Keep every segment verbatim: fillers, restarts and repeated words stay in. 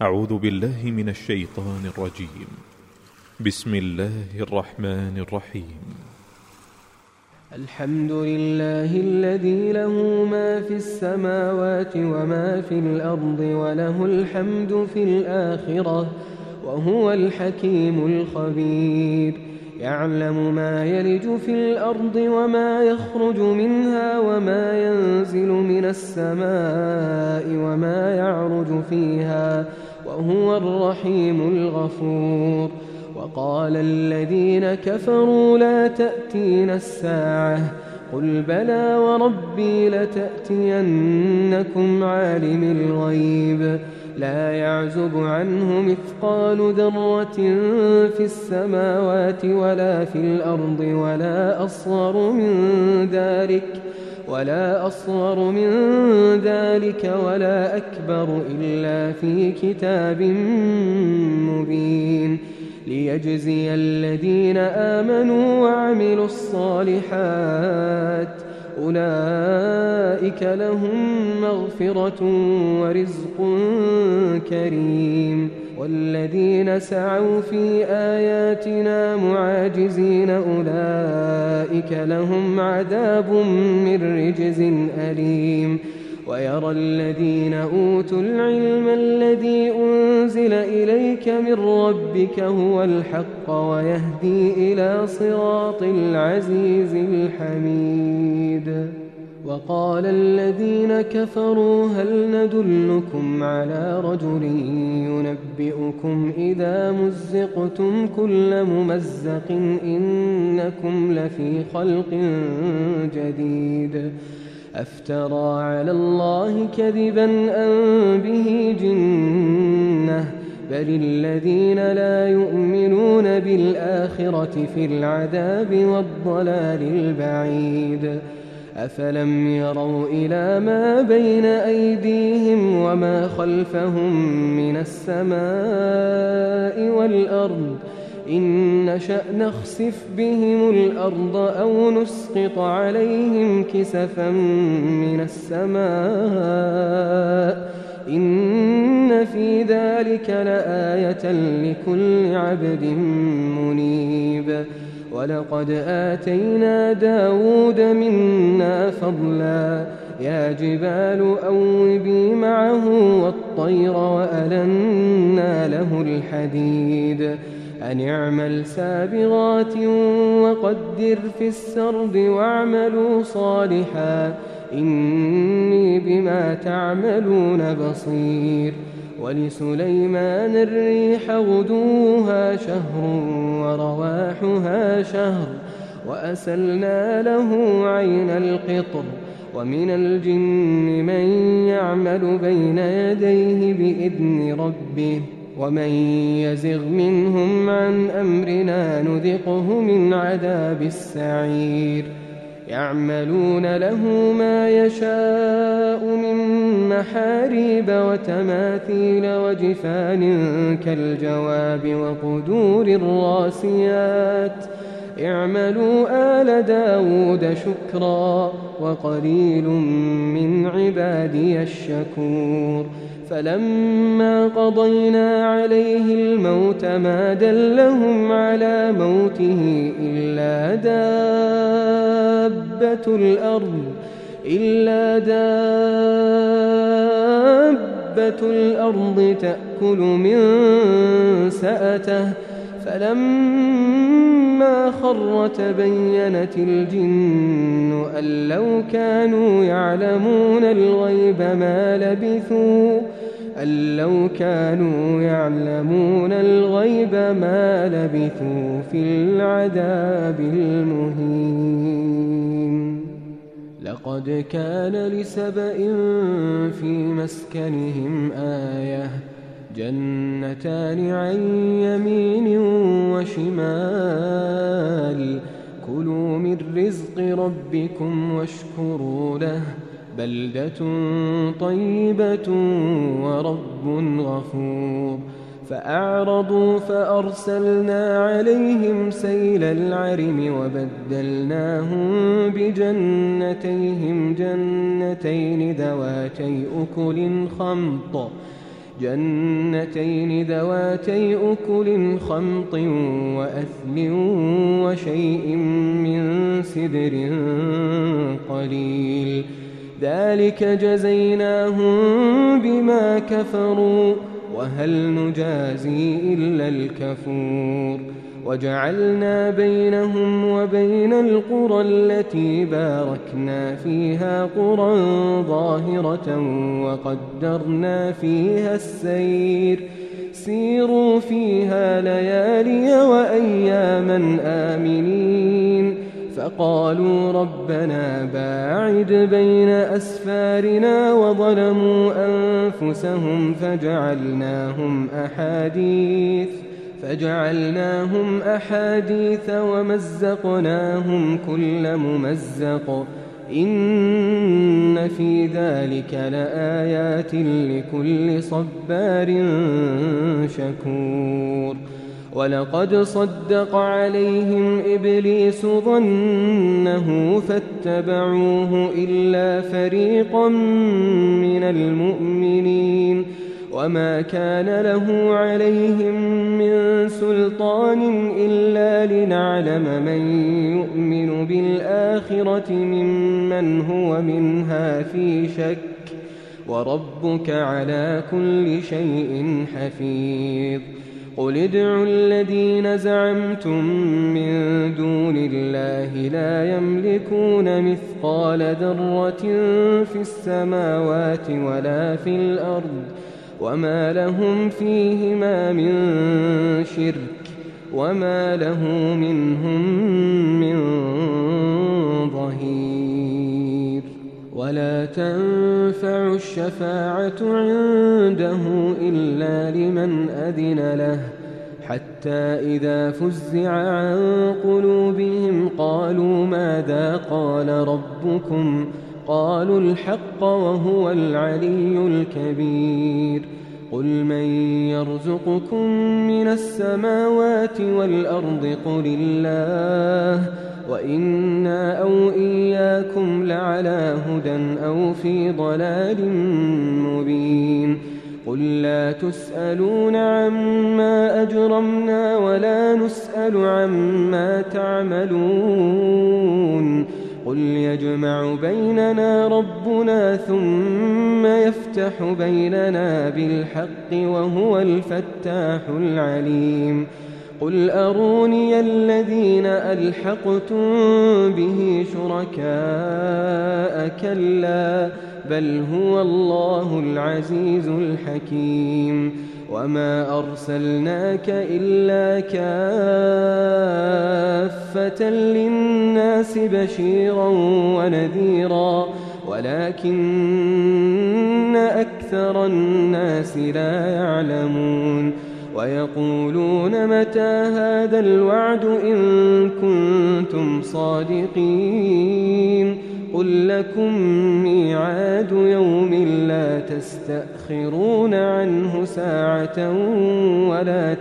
أعوذ بالله من الشيطان الرجيم. بسم الله الرحمن الرحيم. الحمد لله الذي له ما في السماوات وما في الأرض وله الحمد في الآخرة وهو الحكيم الخبير. يعلم ما يلج في الأرض وما يخرج منها وما ينزل من السماء وما يعرج فيها وهو الرحيم الغفور. وقال الذين كفروا لا تأتينا الساعة قل بلى وربي لتأتينكم عالم الغيب لا يعزب عنه مثقال ذرة في السماوات ولا في الأرض ولا أصغر من ذلك ولا أصغر من ذلك ولا أكبر إلا في كتاب مبين ليجزي الذين آمنوا وعملوا الصالحات أولئك لهم مغفرة ورزق كريم. والذين سعوا في آياتنا معاجزين أولئك لهم عذاب من رجز أليم. ويرى الذين أوتوا العلم الذي أنزل إليك من ربك هو الحق ويهدي إلى صراط العزيز الحميد. وقال الذين كفروا هل ندلكم على رجل ينبئكم إذا مزقتم كل ممزق إنكم لفي خلق جديد أفترى على الله كذبا أم به جنة بل الذين لا يؤمنون بالآخرة في العذاب والضلال البعيد. أفلم يروا إلى ما بين أيديهم وما خلفهم من السماء والأرض إن نشأ نخسف بهم الأرض أو نسقط عليهم كسفا من السماء إن في ذلك لآية لكل عبد منيب. ولقد آتينا داود منا فضلا يا جبال أوبي معه والطير وألنا له الحديد أن اعمل سابغات وقدر في السرد واعملوا صالحا إني بما تعملون بصير. ولسليمان الريح غدوها شهر ورواحها شهر وأسلنا له عين القطر ومن الجن من يعمل بين يديه بإذن ربه ومن يزغ منهم عن أمرنا نذقه من عذاب السعير. يعملون له ما يشاء من محاريب وتماثيل وجفان كالجواب وقدور الراسيات اعملوا آل داود شكرا وقليل من عبادي الشكور. فلما قضينا عليه الموت ما دلهم على موته إلا دابة الأرض إلا دابة الأرض تأكل من سأته فلما خر تبينت الجن أن لو كانوا يعلمون الغيب ما لبثوا أن لو كانوا يعلمون الغيب ما لبثوا في العذاب المهين. لقد كان لسبإ في مسكنهم آية جنتان عن يمين وشمال كلوا من رزق ربكم واشكروا له بلدة طيبة ورب غفور. فأعرضوا فأرسلنا عليهم سيل العرم وبدلناهم بجنتيهم جنتين ذواتي أكل خمط جنتين ذواتي أكل خمط وأثل وشيء من سدر قليل ذلك جزيناهم بما كفروا وهل نجازي إلا الكفور وجعلنا بينهم وبين القرى التي باركنا فيها قرى ظاهرة وقدرنا فيها السير سيروا فيها ليالي وأياما آمنين فقالوا ربنا باعد بين أسفارنا وظلموا أنفسهم فجعلناهم أحاديث فجعلناهم أحاديث ومزقناهم كل ممزق إن في ذلك لآيات لكل صبار شكور ولقد صدق عليهم إبليس ظنه فاتبعوه إلا فريقا من المؤمنين وما كان له عليهم من سلطان إلا لنعلم من يؤمن بالآخرة ممن هو منها في شك وربك على كل شيء حفيظ قل ادعوا الذين زعمتم من دون الله لا يملكون مثقال ذرة في السماوات ولا في الأرض وما لهم فيهما من شرك وما له منهم من ظهير ولا تنفع الشفاعة عنده إلا لمن أذن له حتى إذا فزع عن قلوبهم قالوا ماذا قال ربكم قالوا الحق وهو العلي الكبير قل من يرزقكم من السماوات والأرض قل الله وإنا أو إياكم لعلى هدى أو في ضلال مبين قل لا تسألون عما أجرمنا ولا نسأل عما تعملون قل يجمع بيننا ربنا ثم يفتح بيننا بالحق وهو الفتاح العليم قل أروني الذين ألحقتم به شركاء كلا بل هو الله العزيز الحكيم وما أرسلناك إلا كافة للناس بشيرا ونذيرا ولكن أكثر الناس لا يعلمون ويقولون متى هذا الوعد إن كنتم صادقين قل لكم ميعاد يوم لا تستأخرون عنه ساعة ولا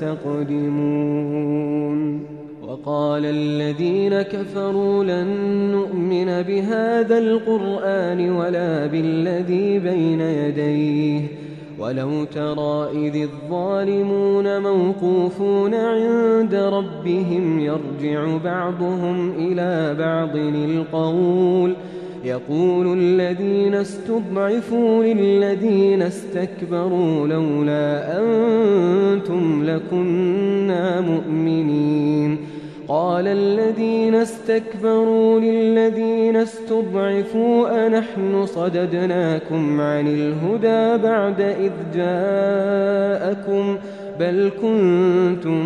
تستقدمون وقال الذين كفروا لن نؤمن بهذا القرآن ولا بالذي بين يديه ولو ترى إذ الظالمون موقوفون عند ربهم يرجع بعضهم إلى بعض القول يقول الذين استضعفوا للذين استكبروا لولا أنتم لكنا مؤمنين قال الذين استكبروا للذين استضعفوا أنحن صددناكم عن الهدى بعد إذ جاءكم بل كنتم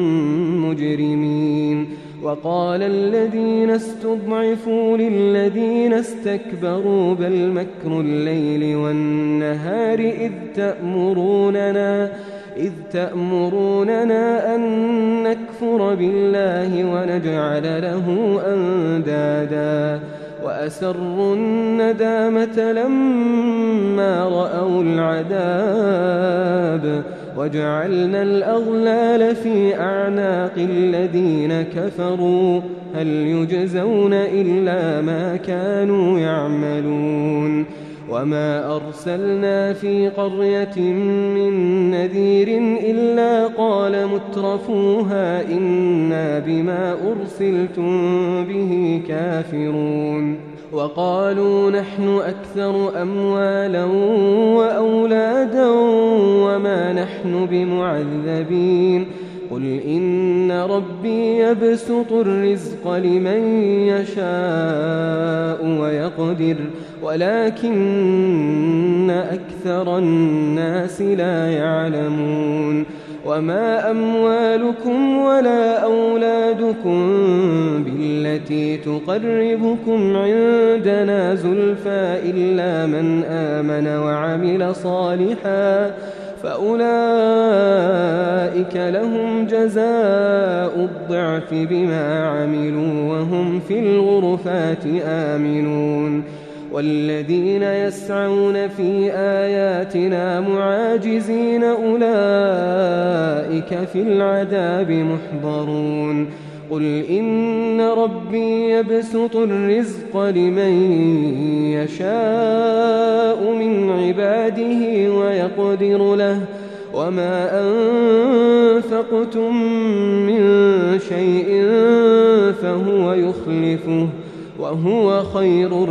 مجرمين وقال الذين استضعفوا للذين استكبروا بل مكر الليل والنهار إذ تأمروننا إذ تأمروننا أن نكفر بالله ونجعل له أندادا وأسروا الندامة لما رأوا العذاب وجعلنا الأغلال في أعناق الذين كفروا هل يجزون إلا ما كانوا يعملون وما أرسلنا في قرية من نذير إلا قال مترفوها إنا بما أرسلتم به كافرون وقالوا نحن أكثر أموالا وأولادا وما نحن بمعذبين قل إن ربي يبسط الرزق لمن يشاء ويقدر ولكن أكثر الناس لا يعلمون وما أموالكم ولا أولادكم بالتي تقربكم عندنا زلفى إلا من آمن وعمل صالحا فأولئك لهم جزاء الضعف بما عملوا وهم في الغرفات آمنون والذين يسعون في آياتنا معاجزين أولئك في العذاب محضرون قل إن ربي يبسط الرزق لمن يشاء من عباده ويقدر له وما أنفقتم من شيء فهو يخلفه وهو خير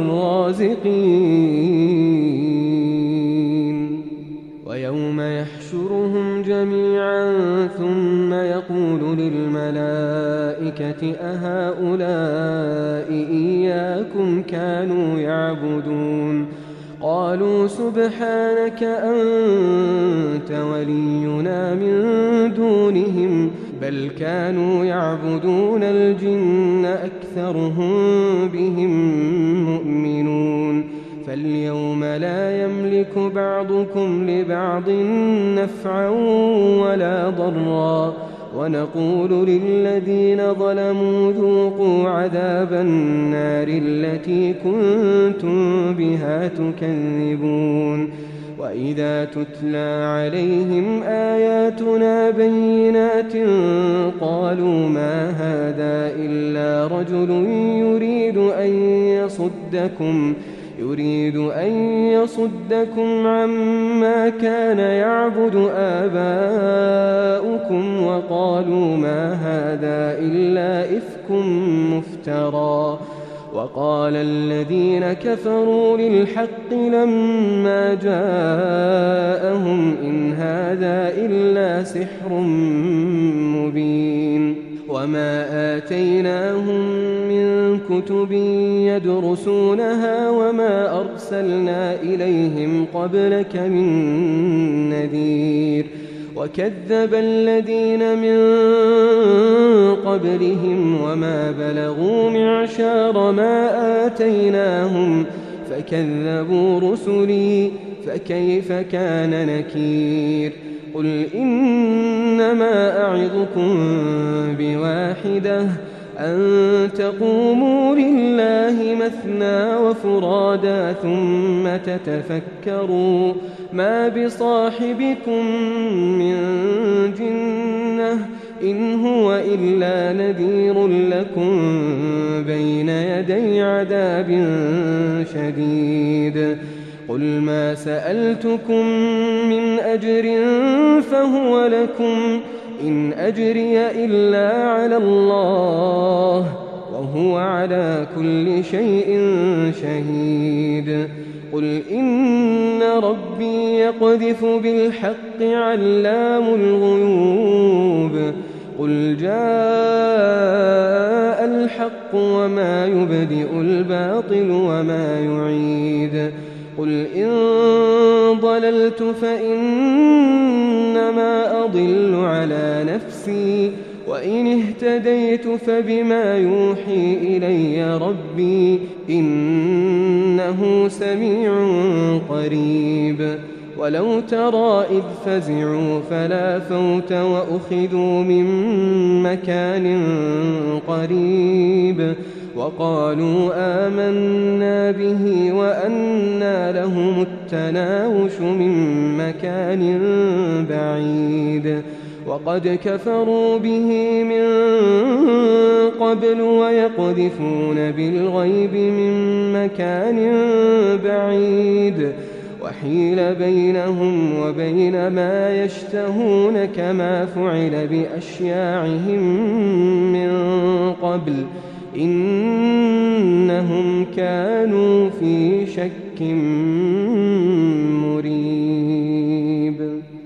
الرازقين ويوم يحشرهم جميعا ثم يقول للملائكة أهؤلاء إياكم كانوا يعبدون قالوا سبحانك أنت ولينا من دونهم بل كانوا يعبدون الجن أكثرهم بهم مؤمنون فاليوم لا يملك بعضكم لبعض نفعا ولا ضرا ونقول للذين ظلموا ذوقوا عذاب النار التي كنتم بها تكذبون وإذا تتلى عليهم آياتنا بينات قالوا ما هذا إلا رجل يريد أن يصدكم يريد أن يصدكم عما كان يعبد آباؤكم وقالوا ما هذا إلا إفك مفترى وقال الذين كفروا للحق لما جاءهم إن هذا إلا سحر مبين وما آتيناهم من كتب يدرسونها وما أرسلنا إليهم قبلك من نذير وكذب الذين من قبلهم وما بلغوا معشار ما آتيناهم فكذبوا رسلي فكيف كان نكير قل إنما أعظكم بواحدة أن تقوموا لله مثنى وفرادا ثم تتفكروا ما بصاحبكم من جنة إن هو إلا نذير لكم بين يدي عذاب شديد قل ما سألتكم من أجر فهو لكم إن أجري إلا على الله وهو على كل شيء شهيد قل إن ربي يقذف بالحق علام الغيوب قل جاء الحق وما يبدئ الباطل وما يعيد قل إن ضللت فإنما أضل على نفسي وإن اهتديت فبما يوحي إلي ربي إنه سميع قريب ولو ترى إذ فزعوا فلا فوت وأخذوا من مكان قريب وقالوا آمنا به وأنى لهم التناوش من مكان بعيد وقد كفروا به من قبل ويقذفون بالغيب من مكان بعيد وحيل بينهم وبين ما يشتهون كما فعل بأشياعهم من قبل إنهم كانوا في شك مريب.